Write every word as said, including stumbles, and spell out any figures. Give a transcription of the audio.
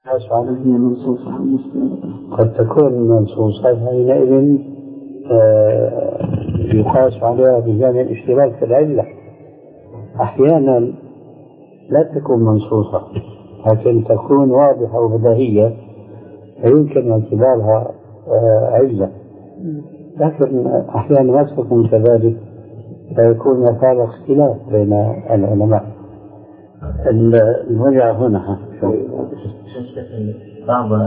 عليه منصوصة قد تكون منصوصة حينئذ آه يقاس عليها بجانب الاشتراك في العلة. أحيانا لا تكون منصوصة لكن تكون واضحة وبديهية فيمكن اعتبارها آه علة، لكن أحيانا ما تكون كذلك فيكون هذا اختلاف بين العلماء. الوجع هنا